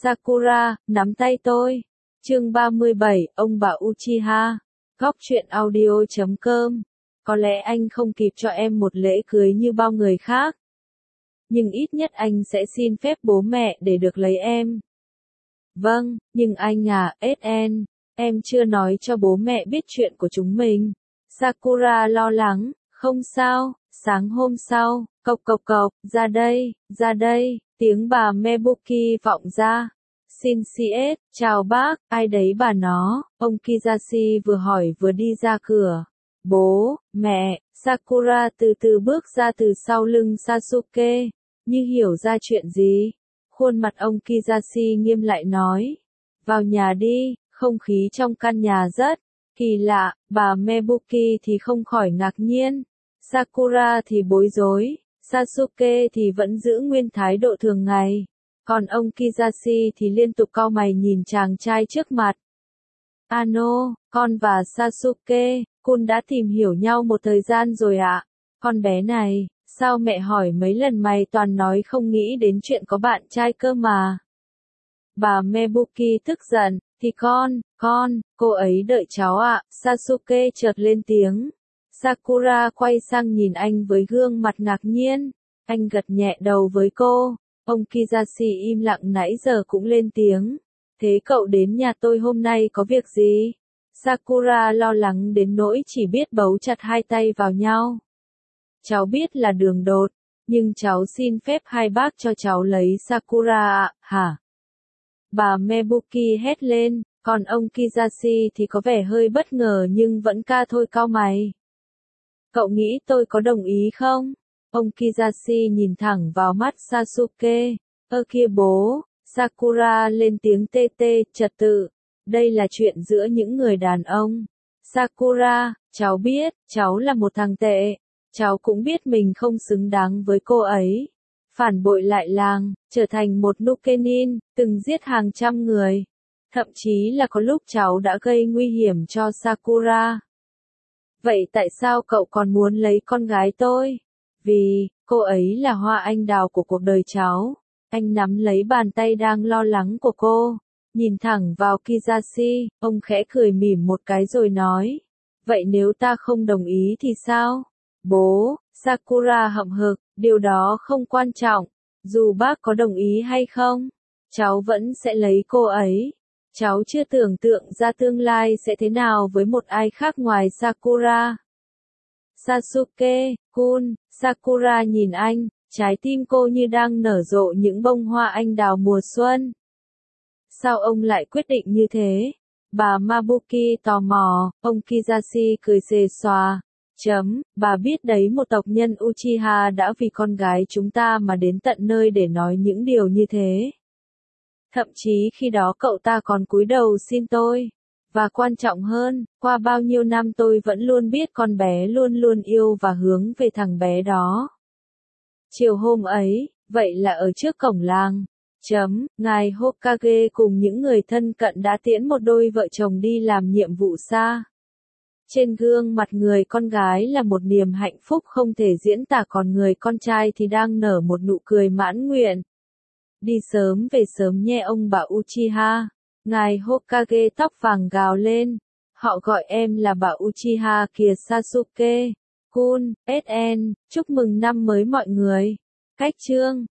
Sakura, nắm tay tôi. Chương 37, ông bà Uchiha. Góc truyện audio.com. Có lẽ anh không kịp cho em một lễ cưới như bao người khác. Nhưng ít nhất anh sẽ xin phép bố mẹ để được lấy em. Vâng, nhưng anh à, SN, em chưa nói cho bố mẹ biết chuyện của chúng mình. Sakura lo lắng, không sao, sáng hôm sau, cộc cộc cộc, ra đây, tiếng bà Mebuki vọng ra. Xin CS, chào bác, ai đấy bà nó, ông Kizashi vừa hỏi vừa đi ra cửa. Bố, mẹ, Sakura từ từ bước ra từ sau lưng Sasuke, như hiểu ra chuyện gì. Khuôn mặt ông Kizashi nghiêm lại nói. Vào nhà đi, không khí trong căn nhà rất kỳ lạ, bà Mebuki thì không khỏi ngạc nhiên. Sakura thì bối rối, Sasuke thì vẫn giữ nguyên thái độ thường ngày. Còn ông Kizashi thì liên tục cau mày nhìn chàng trai trước mặt. Ano, con và Sasuke-kun đã tìm hiểu nhau một thời gian rồi ạ. Con bé này, sao mẹ hỏi mấy lần mày toàn nói không nghĩ đến chuyện có bạn trai cơ mà. Bà Mebuki tức giận, thì cô ấy đợi cháu ạ. Sasuke chợt lên tiếng. Sakura quay sang nhìn anh với gương mặt ngạc nhiên. Anh gật nhẹ đầu với cô. Ông Kizashi im lặng nãy giờ cũng lên tiếng. Thế cậu đến nhà tôi hôm nay có việc gì? Sakura lo lắng đến nỗi chỉ biết bấu chặt hai tay vào nhau. Cháu biết là đường đột, nhưng cháu xin phép hai bác cho cháu lấy Sakura ạ, hả? Bà Mebuki hét lên, còn ông Kizashi thì có vẻ hơi bất ngờ nhưng vẫn ca thôi cau mày. Cậu nghĩ tôi có đồng ý không? Ông Kizashi nhìn thẳng vào mắt Sasuke. Ơ kia bố, Sakura lên tiếng tê tê, trật tự. Đây là chuyện giữa những người đàn ông. Sakura, cháu biết, cháu là một thằng tệ. Cháu cũng biết mình không xứng đáng với cô ấy. Phản bội lại làng, trở thành một Nukenin, từng giết hàng trăm người. Thậm chí là có lúc cháu đã gây nguy hiểm cho Sakura. Vậy tại sao cậu còn muốn lấy con gái tôi? Vì, cô ấy là hoa anh đào của cuộc đời cháu. Anh nắm lấy bàn tay đang lo lắng của cô. Nhìn thẳng vào Kizashi, ông khẽ cười mỉm một cái rồi nói. Vậy nếu ta không đồng ý thì sao? Bố, Sakura hậm hực, điều đó không quan trọng. Dù bác có đồng ý hay không, cháu vẫn sẽ lấy cô ấy. Cháu chưa tưởng tượng ra tương lai sẽ thế nào với một ai khác ngoài Sakura. Sasuke-kun, Sakura nhìn anh, trái tim cô như đang nở rộ những bông hoa anh đào mùa xuân. Sao ông lại quyết định như thế? Bà Mabuki tò mò, ông Kizashi cười xề xòa. Bà biết đấy, một tộc nhân Uchiha đã vì con gái chúng ta mà đến tận nơi để nói những điều như thế. Thậm chí khi đó cậu ta còn cúi đầu xin tôi. Và quan trọng hơn, qua bao nhiêu năm tôi vẫn luôn biết con bé luôn luôn yêu và hướng về thằng bé đó. Chiều hôm ấy, vậy là ở trước cổng làng. Ngài Hokage cùng những người thân cận đã tiễn một đôi vợ chồng đi làm nhiệm vụ xa. Trên gương mặt người con gái là một niềm hạnh phúc không thể diễn tả, còn người con trai thì đang nở một nụ cười mãn nguyện. Đi sớm về sớm nhé ông bà Uchiha. Ngài Hokage tóc vàng gào lên. Họ gọi em là bà Uchiha kìa Sasuke. Kun, SN, chúc mừng năm mới mọi người. Cách chương.